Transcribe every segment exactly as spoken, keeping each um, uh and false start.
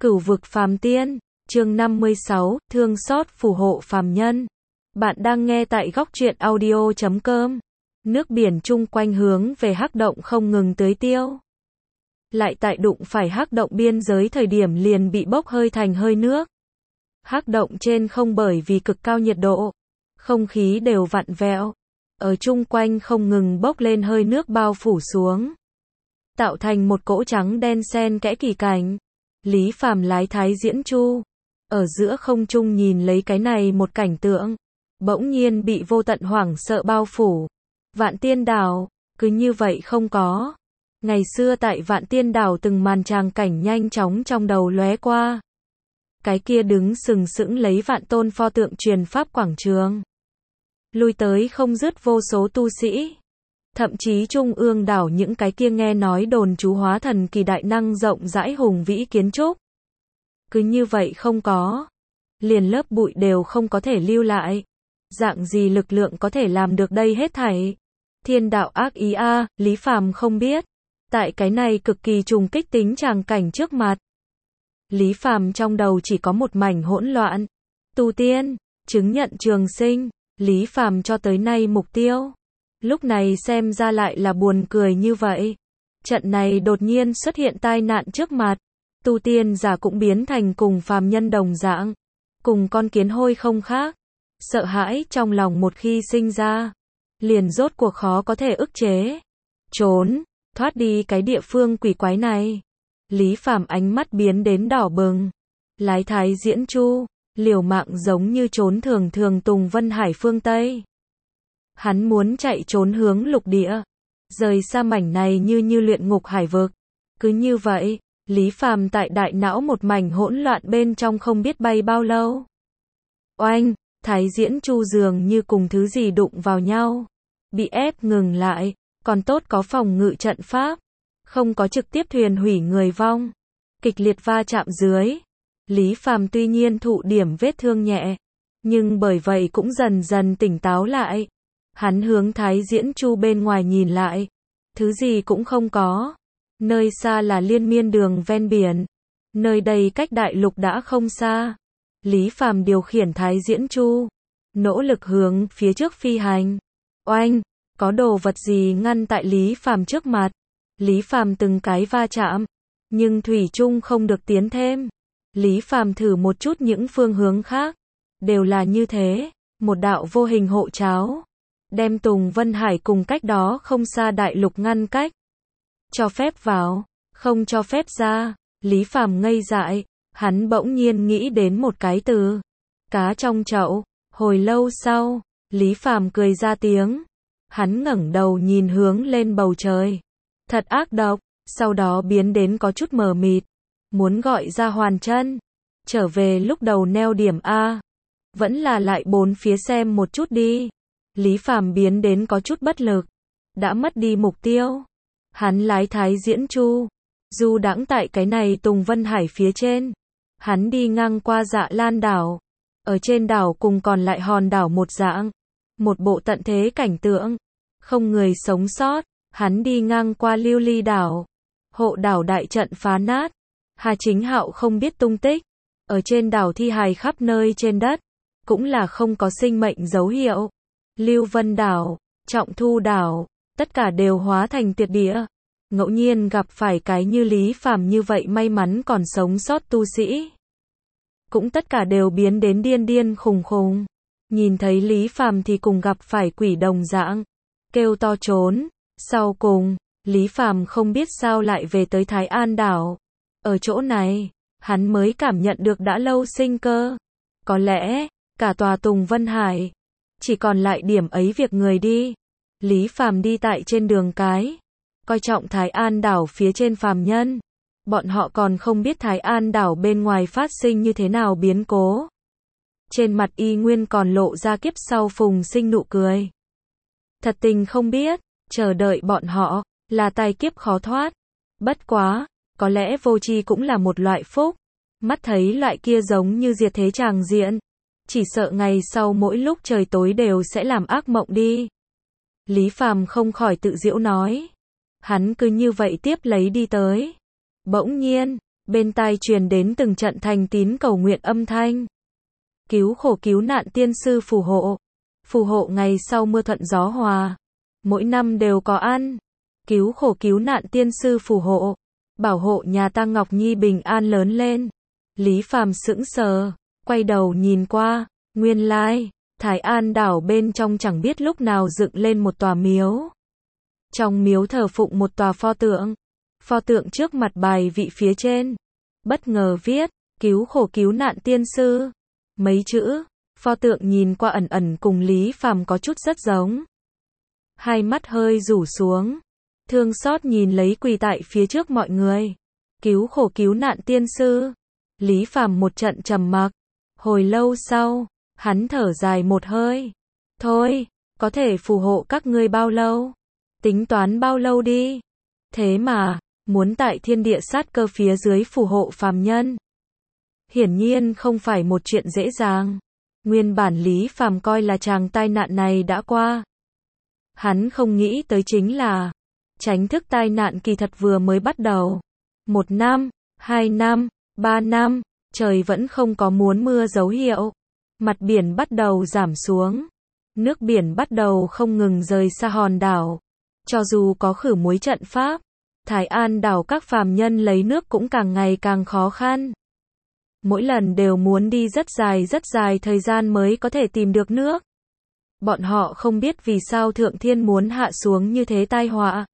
Cửu vực phàm tiên, chương năm mươi sáu, thương xót phù hộ phàm nhân. Bạn đang nghe tại góc truyện audio chấm com. Nước biển chung quanh hướng về hắc động không ngừng tưới tiêu. Lại tại đụng phải hắc động biên giới thời điểm liền bị bốc hơi thành hơi nước. Hắc động trên không bởi vì cực cao nhiệt độ, không khí đều vặn vẹo, ở chung quanh không ngừng bốc lên hơi nước bao phủ xuống, tạo thành một cỗ trắng đen xen kẽ kỳ cảnh. Lý Phàm lái Thái Diễn Chu, ở giữa không trung nhìn lấy cái này một cảnh tượng, bỗng nhiên bị vô tận hoảng sợ bao phủ. Vạn Tiên Đảo, cứ như vậy không có. Ngày xưa tại Vạn Tiên Đảo từng màn tràng cảnh nhanh chóng trong đầu lóe qua. Cái kia đứng sừng sững lấy vạn tôn pho tượng truyền pháp quảng trường. Lui tới không dứt vô số tu sĩ. Thậm chí trung ương đảo những cái kia nghe nói đồn chú hóa thần kỳ đại năng rộng rãi hùng vĩ kiến trúc. Cứ như vậy không có. Liền lớp bụi đều không có thể lưu lại. Dạng gì lực lượng có thể làm được đây hết thảy? Thiên đạo ác ý a, à, Lý Phàm không biết. Tại cái này cực kỳ trùng kích tính tràng cảnh trước mặt. Lý Phàm trong đầu chỉ có một mảnh hỗn loạn. Tu tiên, chứng nhận trường sinh, Lý Phàm cho tới nay mục tiêu. Lúc này xem ra lại là buồn cười như vậy. Trận này đột nhiên xuất hiện tai nạn trước mặt. Tu tiên giả cũng biến thành cùng phàm nhân đồng dạng. Cùng con kiến hôi không khác. Sợ hãi trong lòng một khi sinh ra. Liền rốt cuộc khó có thể ức chế. Trốn, thoát đi cái địa phương quỷ quái này. Lý Phàm ánh mắt biến đến đỏ bừng. Lái Thái Diễn Chu, liều mạng giống như trốn thường thường Tùng Vân Hải phương Tây. Hắn muốn chạy trốn hướng lục địa, rời xa mảnh này như như luyện ngục hải vực. Cứ như vậy, Lý Phàm tại đại não một mảnh hỗn loạn bên trong không biết bay bao lâu. Oanh, Thái Diễn Chu dường như cùng thứ gì đụng vào nhau, bị ép ngừng lại, còn tốt có phòng ngự trận pháp, không có trực tiếp thuyền hủy người vong. Kịch liệt va chạm dưới, Lý Phàm tuy nhiên thụ điểm vết thương nhẹ, nhưng bởi vậy cũng dần dần tỉnh táo lại. Hắn hướng Thái Diễn Chu bên ngoài nhìn lại, thứ gì cũng không có. Nơi xa là liên miên đường ven biển, nơi đây cách đại lục đã không xa. Lý Phàm điều khiển Thái Diễn Chu, nỗ lực hướng phía trước phi hành. Oanh, có đồ vật gì ngăn tại Lý Phàm trước mặt. Lý Phàm từng cái va chạm, nhưng thủy chung không được tiến thêm. Lý Phàm thử một chút những phương hướng khác, đều là như thế, một đạo vô hình hộ tráo, đem Tùng Vân Hải cùng cách đó không xa đại lục ngăn cách. Cho phép vào, không cho phép ra. Lý Phàm ngây dại, hắn bỗng nhiên nghĩ đến một cái từ, cá trong chậu. Hồi lâu sau, Lý Phàm cười ra tiếng. Hắn ngẩng đầu nhìn hướng lên bầu trời. Thật ác độc, sau đó biến đến có chút mờ mịt, muốn gọi ra Hoàn Chân, trở về lúc đầu neo điểm A. Vẫn là lại bốn phía xem một chút đi. Lý Phàm biến đến có chút bất lực, đã mất đi mục tiêu. Hắn lái Thái Diễn Chu, du đãng tại cái này Tùng Vân Hải phía trên. Hắn đi ngang qua Dạ Lan đảo, ở trên đảo cùng còn lại hòn đảo một dạng, một bộ tận thế cảnh tượng, không người sống sót. Hắn đi ngang qua Lưu Ly đảo, hộ đảo đại trận phá nát, Hà Chính Hạo không biết tung tích, ở trên đảo thi hài khắp nơi trên đất, cũng là không có sinh mệnh dấu hiệu. Lưu Vân đảo, Trọng Thu đảo, tất cả đều hóa thành tuyệt địa. Ngẫu nhiên gặp phải cái như Lý Phàm như vậy may mắn còn sống sót tu sĩ, cũng tất cả đều biến đến điên điên khùng khùng. Nhìn thấy Lý Phàm thì cùng gặp phải quỷ đồng dạng, kêu to trốn. Sau cùng, Lý Phàm không biết sao lại về tới Thái An đảo. Ở chỗ này, hắn mới cảm nhận được đã lâu sinh cơ. Có lẽ, cả tòa Tùng Vân Hải, chỉ còn lại điểm ấy việc người đi. Lý Phàm đi tại trên đường cái, coi trọng Thái An đảo phía trên phàm nhân. Bọn họ còn không biết Thái An đảo bên ngoài phát sinh như thế nào biến cố. Trên mặt y nguyên còn lộ ra kiếp sau phùng sinh nụ cười. Thật tình không biết, chờ đợi bọn họ, là tai kiếp khó thoát. Bất quá, có lẽ vô tri cũng là một loại phúc. Mắt thấy loại kia giống như diệt thế tràng diện. Chỉ sợ ngày sau mỗi lúc trời tối đều sẽ làm ác mộng đi. Lý Phàm không khỏi tự giễu nói. Hắn cứ như vậy tiếp lấy đi tới. Bỗng nhiên, Bên tai truyền đến từng trận thành tín cầu nguyện âm thanh. Cứu khổ cứu nạn tiên sư phù hộ. Phù hộ ngày sau mưa thuận gió hòa. Mỗi năm đều có ăn. Cứu khổ cứu nạn tiên sư phù hộ. Bảo hộ nhà ta Ngọc Nhi bình an lớn lên. Lý Phàm sững sờ, quay đầu nhìn qua, nguyên lai, Thái An đảo bên trong chẳng biết lúc nào dựng lên một tòa miếu. Trong miếu thờ phụng một tòa pho tượng. Pho tượng trước mặt bài vị phía trên. Bất ngờ viết, cứu khổ cứu nạn tiên sư. Mấy chữ, pho tượng nhìn qua ẩn ẩn cùng Lý Phàm có chút rất giống. Hai mắt hơi rủ xuống. Thương xót nhìn lấy quỳ tại phía trước mọi người. Cứu khổ cứu nạn tiên sư. Lý Phàm một trận trầm mặc. Hồi lâu sau, hắn thở dài một hơi. Thôi, có thể phù hộ các ngươi bao lâu? Tính toán bao lâu đi? Thế mà, muốn tại thiên địa sát cơ phía dưới phù hộ phàm nhân. Hiển nhiên không phải một chuyện dễ dàng. Nguyên bản Lý Phàm coi là chàng tai nạn này đã qua. Hắn không nghĩ tới chính là tránh thức tai nạn kỳ thật vừa mới bắt đầu. Một năm, hai năm, ba năm, trời vẫn không có muốn mưa dấu hiệu. Mặt biển bắt đầu giảm xuống. Nước biển bắt đầu không ngừng rời xa hòn đảo. Cho dù có khử muối trận pháp, Thái An đảo các phàm nhân lấy nước cũng càng ngày càng khó khăn. Mỗi lần đều muốn đi rất dài rất dài thời gian mới có thể tìm được nước. Bọn họ không biết vì sao Thượng Thiên muốn hạ xuống như thế tai họa.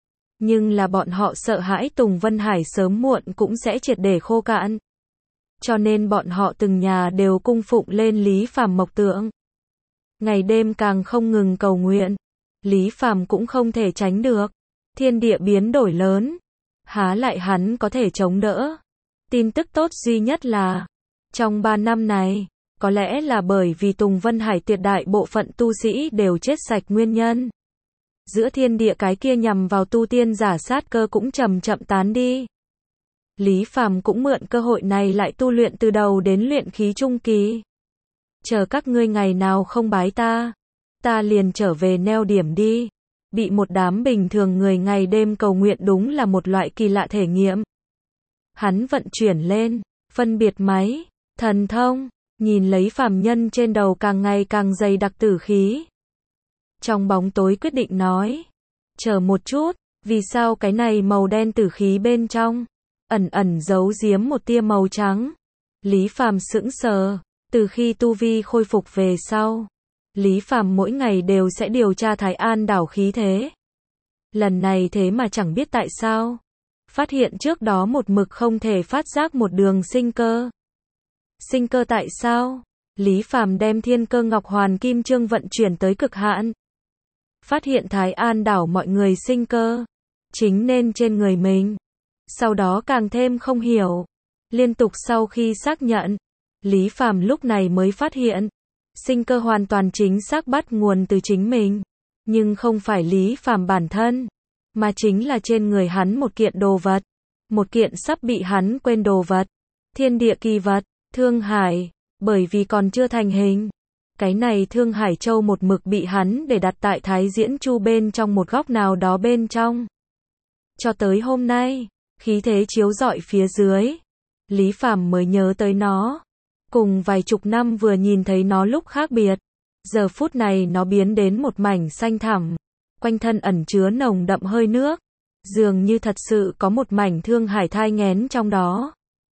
Nhưng là bọn họ sợ hãi Tùng Vân Hải sớm muộn cũng sẽ triệt để khô cạn. Cho nên bọn họ từng nhà đều cung phụng lên Lý Phàm mộc tượng. Ngày đêm càng không ngừng cầu nguyện. Lý Phàm cũng không thể tránh được. Thiên địa biến đổi lớn. Há lại hắn có thể chống đỡ. Tin tức tốt duy nhất là, trong ba năm này, có lẽ là bởi vì Tùng Vân Hải tuyệt đại bộ phận tu sĩ đều chết sạch nguyên nhân. Giữa thiên địa cái kia nhằm vào tu tiên giả sát cơ cũng chậm chậm tán đi. Lý Phàm cũng mượn cơ hội này lại tu luyện từ đầu đến luyện khí trung kỳ. Chờ các ngươi ngày nào không bái ta, ta liền trở về neo điểm đi. Bị một đám bình thường người ngày đêm cầu nguyện đúng là một loại kỳ lạ thể nghiệm. Hắn vận chuyển lên, phân biệt máy, thần thông, nhìn lấy phàm nhân trên đầu càng ngày càng dày đặc tử khí. Trong bóng tối quyết định nói, chờ một chút, vì sao cái này màu đen tử khí bên trong, ẩn ẩn giấu giếm một tia màu trắng. Lý Phàm sững sờ, từ khi tu vi khôi phục về sau, Lý Phàm mỗi ngày đều sẽ điều tra Thái An đảo khí thế. Lần này thế mà chẳng biết tại sao, phát hiện trước đó một mực không thể phát giác một đường sinh cơ. Sinh cơ tại sao? Lý Phàm đem Thiên Cơ Ngọc Hoàn Kim Chương vận chuyển tới cực hạn. Phát hiện Thái An đảo mọi người sinh cơ, chính nên trên người mình. Sau đó càng thêm không hiểu. Liên tục sau khi xác nhận, Lý Phàm lúc này mới phát hiện, sinh cơ hoàn toàn chính xác bắt nguồn từ chính mình. Nhưng không phải Lý Phàm bản thân, mà chính là trên người hắn một kiện đồ vật. Một kiện sắp bị hắn quên đồ vật. Thiên địa kỳ vật, Thương Hải, bởi vì còn chưa thành hình. Cái này Thương Hải Châu một mực bị hắn để đặt tại Thái Diễn Chu bên trong một góc nào đó bên trong. Cho tới hôm nay, khí thế chiếu rọi phía dưới, Lý Phàm mới nhớ tới nó. Cùng vài chục năm vừa nhìn thấy nó lúc khác biệt. Giờ phút này nó biến đến một mảnh xanh thẳm. Quanh thân ẩn chứa nồng đậm hơi nước. Dường như thật sự có một mảnh thương hải thai nghén trong đó.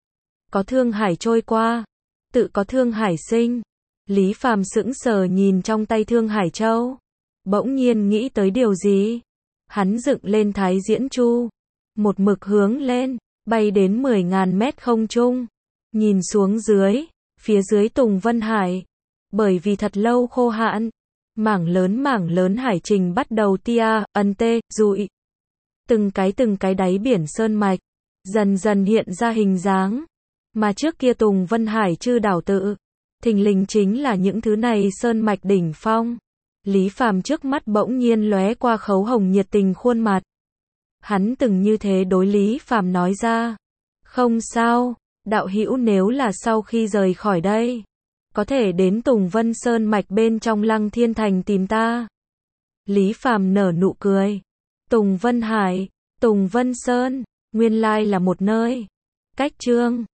Có thương hải trôi qua, tự có thương hải sinh. Lý Phàm sững sờ nhìn trong tay Thương Hải Châu. Bỗng nhiên nghĩ tới điều gì. Hắn dựng lên Thái Diễn Chu. Một mực hướng lên, bay đến mười ngàn mét không trung. Nhìn xuống dưới, phía dưới Tùng Vân Hải. Bởi vì thật lâu khô hạn, mảng lớn mảng lớn hải trình bắt đầu tia, ân tê, rụi. Từng cái từng cái đáy biển sơn mạch, dần dần hiện ra hình dáng. Mà trước kia Tùng Vân Hải chư đảo tự, thình lình chính là những thứ này sơn mạch đỉnh phong. Lý Phàm trước mắt bỗng nhiên lóe qua Khấu Hồng nhiệt tình khuôn mặt. Hắn từng như thế đối Lý Phàm nói ra. Không sao, đạo hữu nếu là sau khi rời khỏi đây, có thể đến Tùng Vân Sơn mạch bên trong Lăng Thiên Thành tìm ta. Lý Phàm nở nụ cười. Tùng Vân Hải, Tùng Vân Sơn, nguyên lai là một nơi. Cách chương